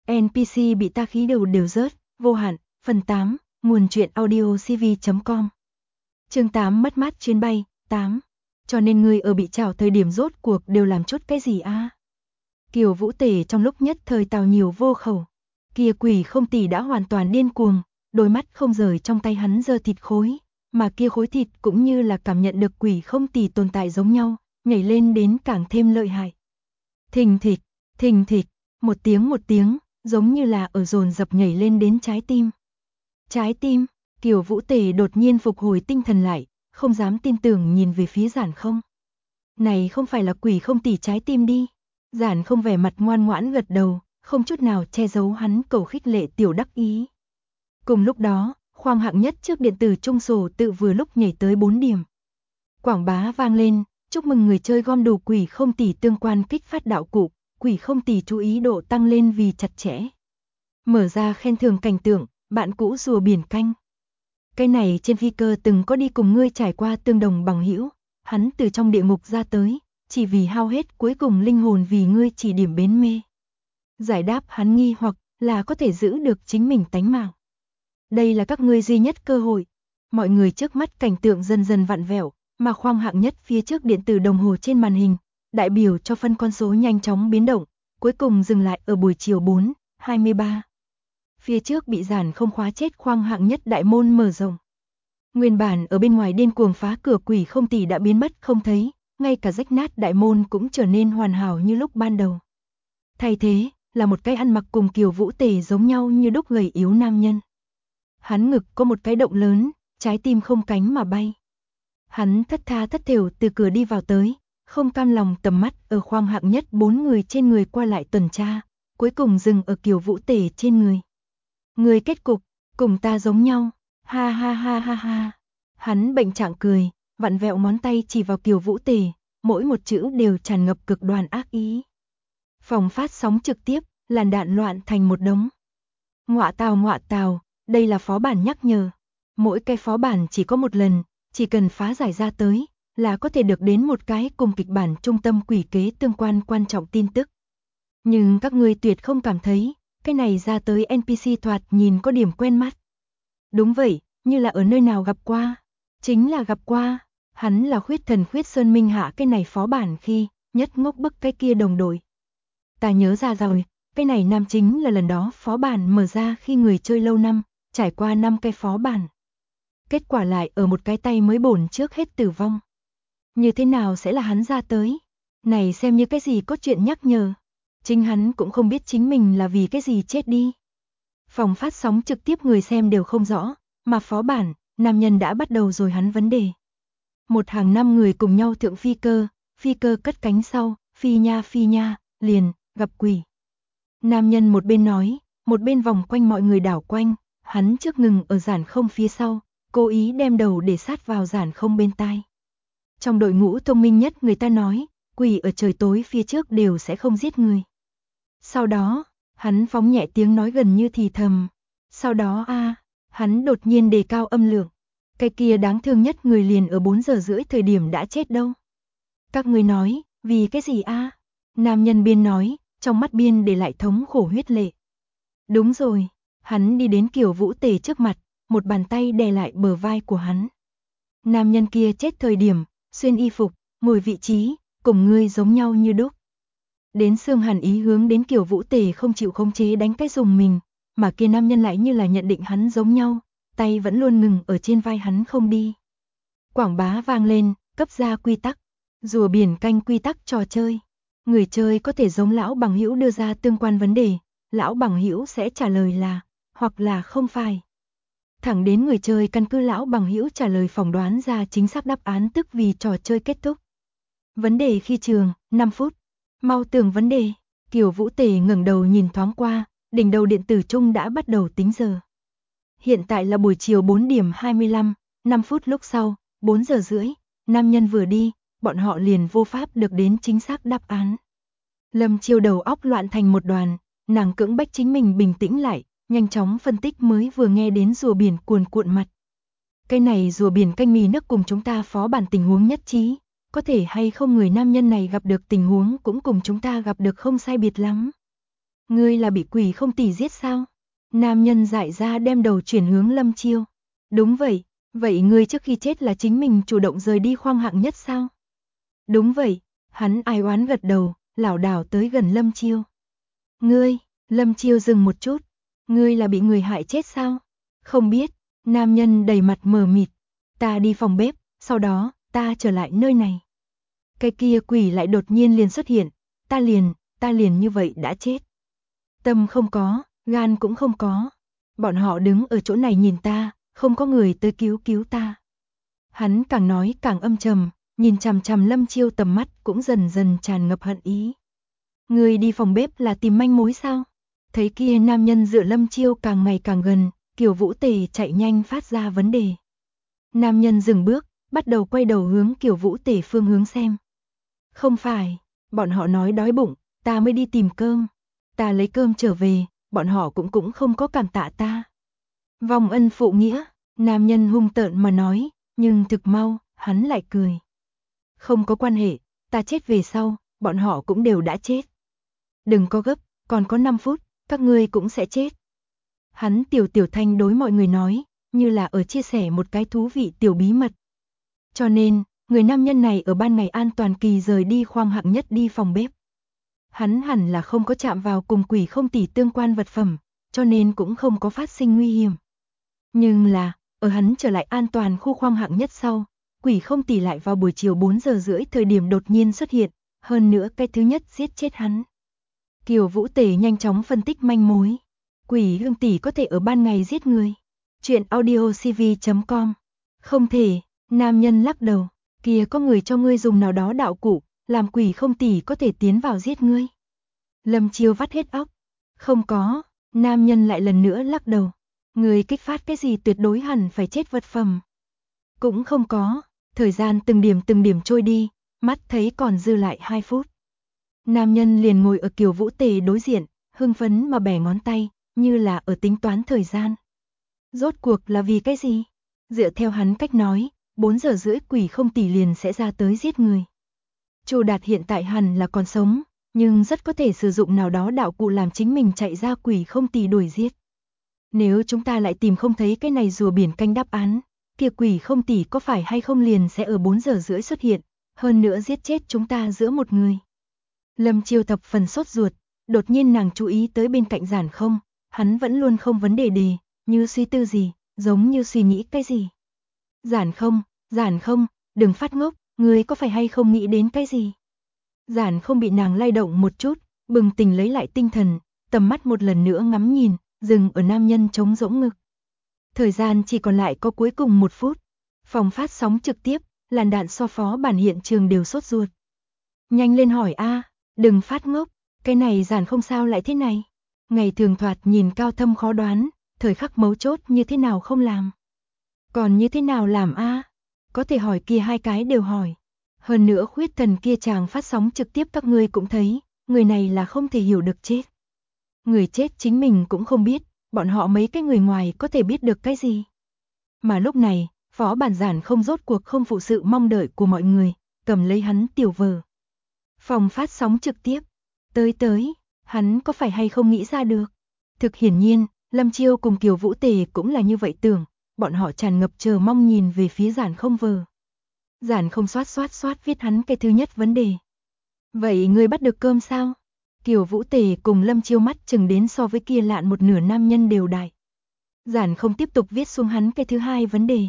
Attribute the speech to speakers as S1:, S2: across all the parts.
S1: NPC bị ta khí đầu đều rớt, vô hạn, phần 8, nguồn truyện audio cv.com. Chương 8 mất mát chuyến bay, 8. Cho nên ngươi ở bị trảo thời điểm rốt cuộc đều làm chút cái gì a? Kiều Vũ Tể trong lúc nhất thời tào nhiều vô khẩu. Kia quỷ không tỷ đã hoàn toàn điên cuồng, đôi mắt không rời trong tay hắn giơ thịt khối, mà kia khối thịt cũng như là cảm nhận được quỷ không tỷ tồn tại giống nhau, nhảy lên đến càng thêm lợi hại. Thình thịch, một tiếng, giống như là ở dồn dập nhảy lên đến trái tim. Trái tim, Kiều Vũ Tể đột nhiên phục hồi tinh thần lại, không dám tin tưởng nhìn về phía Giản Không. Này không phải là quỷ không tỷ trái tim đi. Giản Không vẻ mặt ngoan ngoãn gật đầu, không chút nào che giấu hắn cầu khích lệ tiểu đắc ý. Cùng lúc đó, khoang hạng nhất trước điện tử trung sổ tự vừa lúc nhảy tới 4 điểm. Quảng bá vang lên, chúc mừng người chơi gom đủ quỷ không tỷ tương quan kích phát đạo cụ, quỷ không tỷ chú ý độ tăng lên vì chặt chẽ. Mở ra khen thưởng cảnh tượng, bạn cũ rùa biển canh. Cái này trên phi cơ từng có đi cùng ngươi trải qua tương đồng bằng hữu, hắn từ trong địa ngục ra tới, chỉ vì hao hết cuối cùng linh hồn vì ngươi chỉ điểm bến mê. Giải đáp hắn nghi hoặc là có thể giữ được chính mình tánh mạng. Đây là các ngươi duy nhất cơ hội. Mọi người trước mắt cảnh tượng dần dần vặn vẹo, mà khoang hạng nhất phía trước điện tử đồng hồ trên màn hình, đại biểu cho phân con số nhanh chóng biến động, cuối cùng dừng lại ở buổi chiều 4:23. Phía trước bị Giản Không khóa chết khoang hạng nhất đại môn mở rộng. Nguyên bản ở bên ngoài điên cuồng phá cửa quỷ không tỷ đã biến mất không thấy, ngay cả rách nát đại môn cũng trở nên hoàn hảo như lúc ban đầu. Thay thế là một cái ăn mặc cùng Kiều Vũ Tể giống nhau như đúc gầy yếu nam nhân. Hắn ngực có một cái động lớn, trái tim không cánh mà bay. Hắn thất tha thất thểu từ cửa đi vào tới, không cam lòng tầm mắt ở khoang hạng nhất 4 người trên người qua lại tuần tra, cuối cùng dừng ở Kiều Vũ Tể trên người. Người kết cục, cùng ta giống nhau, ha ha ha ha ha. Hắn bệnh trạng cười, vặn vẹo ngón tay chỉ vào Kiều Vũ Tể, mỗi một chữ đều tràn ngập cực đoan ác ý. Phòng phát sóng trực tiếp, làn đạn loạn thành một đống. Ngọa tào, đây là phó bản nhắc nhở. Mỗi cái phó bản chỉ có một lần, chỉ cần phá giải ra tới, là có thể được đến một cái cùng kịch bản trung tâm quỷ kế tương quan quan trọng tin tức. Nhưng các ngươi tuyệt không cảm thấy, cái này ra tới NPC thoạt nhìn có điểm quen mắt. Đúng vậy, như là ở nơi nào gặp qua. Chính là gặp qua, hắn là khuyết thần khuyết sơn minh hạ cái này phó bản khi, nhất ngốc bức cái kia đồng đội. Ta nhớ ra rồi, cái này nam chính là lần đó phó bản mở ra khi người chơi lâu năm, trải qua 5 cái phó bản. Kết quả lại ở một cái tay mới bổn trước hết tử vong. Như thế nào sẽ là hắn ra tới? Này xem như cái gì có chuyện nhắc nhở. Chính hắn cũng không biết chính mình là vì cái gì chết đi. Phòng phát sóng trực tiếp người xem đều không rõ, mà phó bản, nam nhân đã bắt đầu rồi hắn vấn đề. Một hàng 5 người cùng nhau thượng phi cơ cất cánh sau, phi nha, liền, gặp quỷ. Nam nhân một bên nói, một bên vòng quanh mọi người đảo quanh, hắn trước ngừng ở Giản Không phía sau, cố ý đem đầu để sát vào Giản Không bên tai. Trong đội ngũ thông minh nhất người ta nói, quỷ ở trời tối phía trước đều sẽ không giết người. Sau đó, hắn phóng nhẹ tiếng nói gần như thì thầm. Sau đó hắn đột nhiên đề cao âm lượng. Cái kia đáng thương nhất người liền ở 4:30 thời điểm đã chết đâu. Các người nói, vì cái gì Nam nhân biên nói, trong mắt biên để lại thống khổ huyết lệ. Đúng rồi, hắn đi đến Kiều Vũ Tể trước mặt, một bàn tay đè lại bờ vai của hắn. Nam nhân kia chết thời điểm, xuyên y phục, ngồi vị trí, cùng ngươi giống nhau như đúc. Đến xương hàn ý hướng đến Kiều Vũ Tể không chịu khống chế đánh cái dùng mình, mà kia nam nhân lại như là nhận định hắn giống nhau, tay vẫn luôn ngừng ở trên vai hắn không đi. Quảng bá vang lên, cấp ra quy tắc, rùa biển canh quy tắc trò chơi. Người chơi có thể giống lão bằng hữu đưa ra tương quan vấn đề, lão bằng hữu sẽ trả lời là, hoặc là không phải. Thẳng đến người chơi căn cứ lão bằng hữu trả lời phỏng đoán ra chính xác đáp án tức vì trò chơi kết thúc. Vấn đề khi trường, 5 phút. Mau tưởng vấn đề. Kiều Vũ Tể ngẩng đầu nhìn thoáng qua, đỉnh đầu điện tử trung đã bắt đầu tính giờ. Hiện tại là buổi chiều 4:25, 5 phút lúc sau, 4:30, nam nhân vừa đi, bọn họ liền vô pháp được đến chính xác đáp án. Lâm Chiêu đầu óc loạn thành một đoàn, nàng cưỡng bách chính mình bình tĩnh lại, nhanh chóng phân tích mới vừa nghe đến rùa biển cuồn cuộn mặt. Cái này rùa biển canh mì nước cùng chúng ta phó bản tình huống nhất trí, có thể hay không người nam nhân này gặp được tình huống cũng cùng chúng ta gặp được không sai biệt lắm. Ngươi là bị quỷ không tỷ giết sao? Nam nhân dại ra đem đầu chuyển hướng Lâm Chiêu. Đúng vậy, vậy ngươi trước khi chết là chính mình chủ động rời đi khoang hạng nhất sao? Đúng vậy, hắn ai oán gật đầu, lảo đảo tới gần Lâm Chiêu. Ngươi, Lâm Chiêu dừng một chút, ngươi là bị người hại chết sao? Không biết, nam nhân đầy mặt mờ mịt, ta đi phòng bếp, sau đó, ta trở lại nơi này. Cái kia quỷ lại đột nhiên liền xuất hiện, ta liền như vậy đã chết. Tâm không có, gan cũng không có. Bọn họ đứng ở chỗ này nhìn ta, không có người tới cứu ta. Hắn càng nói càng âm trầm, nhìn chằm chằm Lâm Chiêu tầm mắt cũng dần dần tràn ngập hận ý. Người đi phòng bếp là tìm manh mối sao? Thấy kia nam nhân dựa Lâm Chiêu càng ngày càng gần, Kiều Vũ Tề chạy nhanh phát ra vấn đề. Nam nhân dừng bước, bắt đầu quay đầu hướng Kiều Vũ Tề phương hướng xem. Không phải, bọn họ nói đói bụng, ta mới đi tìm cơm. Ta lấy cơm trở về, bọn họ cũng không có cảm tạ ta. Vong ân phụ nghĩa, nam nhân hung tợn mà nói, nhưng thực mau, hắn lại cười. Không có quan hệ, ta chết về sau, bọn họ cũng đều đã chết. Đừng có gấp, còn có 5 phút, các ngươi cũng sẽ chết. Hắn tiểu thanh đối mọi người nói, như là ở chia sẻ một cái thú vị tiểu bí mật. Cho nên, người nam nhân này ở ban ngày an toàn kỳ rời đi khoang hạng nhất đi phòng bếp. Hắn hẳn là không có chạm vào cùng quỷ không tỷ tương quan vật phẩm, cho nên cũng không có phát sinh nguy hiểm. Nhưng là, ở hắn trở lại an toàn khu khoang hạng nhất sau, quỷ không tỷ lại vào buổi chiều 4 giờ rưỡi thời điểm đột nhiên xuất hiện, hơn nữa cái thứ nhất giết chết hắn. Kiều Vũ Tề nhanh chóng phân tích manh mối. Quỷ hương tỷ có thể ở ban ngày giết người. Chuyện audiocv.com. Không thể, nam nhân lắc đầu, kia có người cho ngươi dùng nào đó đạo cụ, làm quỷ không tỷ có thể tiến vào giết ngươi. Lâm Chiêu vắt hết óc. Không có, nam nhân lại lần nữa lắc đầu. Người kích phát cái gì tuyệt đối hẳn phải chết vật phẩm. Cũng không có, thời gian từng điểm trôi đi, mắt thấy còn dư lại 2 phút. Nam nhân liền ngồi ở Kiều Vũ Tề đối diện, hưng phấn mà bẻ ngón tay, như là ở tính toán thời gian. Rốt cuộc là vì cái gì? Dựa theo hắn cách nói, 4 giờ rưỡi quỷ không tỷ liền sẽ ra tới giết người. Chu Đạt hiện tại hẳn là còn sống, nhưng rất có thể sử dụng nào đó đạo cụ làm chính mình chạy ra quỷ không tỷ đuổi giết. Nếu chúng ta lại tìm không thấy cái này rùa biển canh đáp án, kia quỷ không tỷ có phải hay không liền sẽ ở 4 giờ rưỡi xuất hiện, hơn nữa giết chết chúng ta giữa một người. Lâm Chiêu thập phần sốt ruột, đột nhiên nàng chú ý tới bên cạnh Giản Không, hắn vẫn luôn không vấn đề đề, như suy tư gì, giống như suy nghĩ cái gì. Giản Không, đừng phát ngốc, ngươi có phải hay không nghĩ đến cái gì? Giản Không bị nàng lay động một chút, bừng tỉnh lấy lại tinh thần, tầm mắt một lần nữa ngắm nhìn, dừng ở nam nhân trống rỗng ngực. Thời gian chỉ còn lại có cuối cùng 1 phút. Phòng phát sóng trực tiếp, làn đạn so phó bản hiện trường đều sốt ruột. Nhanh lên hỏi a, đừng phát ngốc, cái này Giản Không sao lại thế này? Ngày thường thoạt nhìn cao thâm khó đoán, thời khắc mấu chốt như thế nào không làm? Còn như thế nào làm a? Có thể hỏi kia 2 cái đều hỏi. Hơn nữa khuyết thần kia chàng phát sóng trực tiếp các ngươi cũng thấy, người này là không thể hiểu được chết. Người chết chính mình cũng không biết, bọn họ mấy cái người ngoài có thể biết được cái gì. Mà lúc này, phó bản Giản Không rốt cuộc không phụ sự mong đợi của mọi người, cầm lấy hắn tiểu vở. Phòng phát sóng trực tiếp, tới, hắn có phải hay không nghĩ ra được. Thực hiển nhiên, Lâm Chiêu cùng Kiều Vũ Tề cũng là như vậy tưởng, bọn họ tràn ngập chờ mong nhìn về phía Giản Không vờ. Giản Không xoát viết hắn cái thứ nhất vấn đề. Vậy ngươi bắt được cơm sao? Kiều Vũ Tề cùng Lâm Chiêu mắt chừng đến so với kia lạn một nửa nam nhân đều đại. Giản Không tiếp tục viết xuống hắn cái thứ hai vấn đề.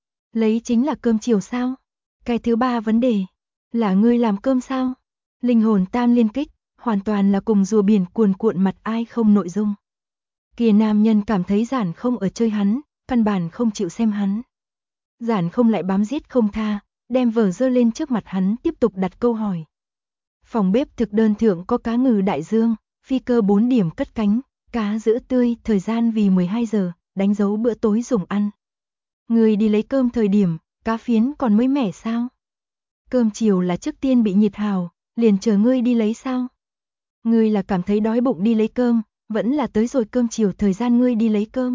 S1: Lấy chính là cơm chiều sao? Cái thứ ba vấn đề, là ngươi làm cơm sao? Linh hồn tam liên kích, hoàn toàn là cùng rùa biển cuồn cuộn mặt ai không nội dung. Kia nam nhân cảm thấy Giản Không ở chơi hắn, căn bản không chịu xem hắn. Giản Không lại bám giết không tha, đem vở dơ lên trước mặt hắn tiếp tục đặt câu hỏi. Phòng bếp thực đơn thượng có cá ngừ đại dương, phi cơ 4 điểm cất cánh, cá giữ tươi, thời gian vì 12 giờ, đánh dấu bữa tối dùng ăn. Người đi lấy cơm thời điểm, cá phiến còn mới mẻ sao? Cơm chiều là trước tiên bị nhiệt hào, liền chờ ngươi đi lấy sao? Ngươi là cảm thấy đói bụng đi lấy cơm, vẫn là tới rồi cơm chiều thời gian ngươi đi lấy cơm.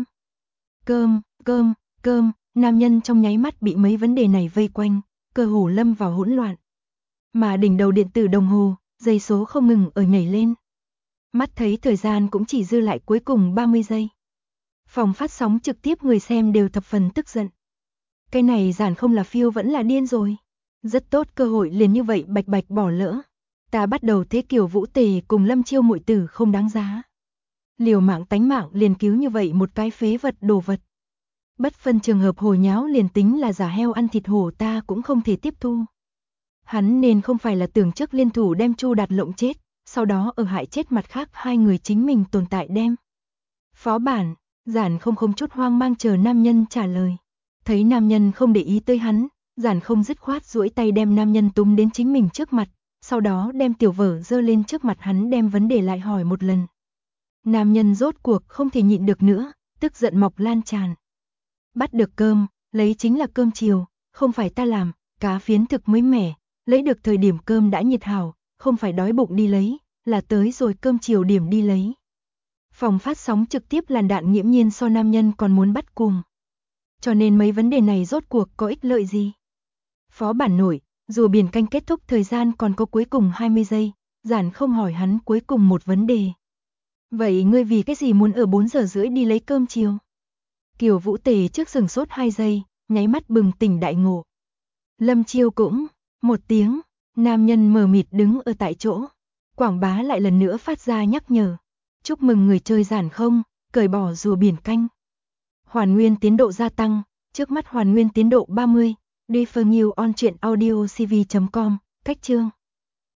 S1: Cơm, nam nhân trong nháy mắt bị mấy vấn đề này vây quanh, cơ hồ lâm vào hỗn loạn. Mà đỉnh đầu điện tử đồng hồ, giây số không ngừng ở nhảy lên. Mắt thấy thời gian cũng chỉ dư lại cuối cùng 30 giây. Phòng phát sóng trực tiếp người xem đều thập phần tức giận. Cái này Giản không là phiêu vẫn là điên rồi. Rất tốt cơ hội liền như vậy bạch bạch bỏ lỡ. Ta bắt đầu thế Kiều Vũ Tề cùng Lâm Chiêu muội tử không đáng giá. Liều mạng tánh mạng liền cứu như vậy một cái phế vật đồ vật. Bất phân trường hợp hồ nháo liền tính là giả heo ăn thịt hổ ta cũng không thể tiếp thu. Hắn nên không phải là tưởng trước liên thủ đem Chu Đạt lộng chết, sau đó ở hại chết mặt khác hai người chính mình tồn tại đem. Phó bản, Giản không chút hoang mang chờ nam nhân trả lời. Thấy nam nhân không để ý tới hắn, Giản không dứt khoát duỗi tay đem nam nhân túm đến chính mình trước mặt, sau đó đem tiểu vở dơ lên trước mặt hắn đem vấn đề lại hỏi một lần. Nam nhân rốt cuộc không thể nhịn được nữa, tức giận mọc lan tràn. Bắt được cơm, lấy chính là cơm chiều, không phải ta làm, cá phiến thực mới mẻ, lấy được thời điểm cơm đã nhiệt hảo, không phải đói bụng đi lấy, là tới rồi cơm chiều điểm đi lấy. Phòng phát sóng trực tiếp làn đạn nghiễm nhiên so nam nhân còn muốn bắt cùng. Cho nên mấy vấn đề này rốt cuộc có ích lợi gì? Phó bản nổi, rùa biển canh kết thúc thời gian còn có cuối cùng 20 giây, Giản không hỏi hắn cuối cùng một vấn đề. Vậy ngươi vì cái gì muốn ở 4 giờ rưỡi đi lấy cơm chiều? Kiều Vũ Tề trước sừng sốt 2 giây, nháy mắt bừng tỉnh đại ngộ. Lâm Chiêu cũng, một tiếng, nam nhân mờ mịt đứng ở tại chỗ. Quảng bá lại lần nữa phát ra nhắc nhở. Chúc mừng người chơi Giản không, cởi bỏ rùa biển canh. Hoàn nguyên tiến độ gia tăng, trước mắt hoàn nguyên tiến độ 30, Defer New on truyện audio cv.com, cách chương.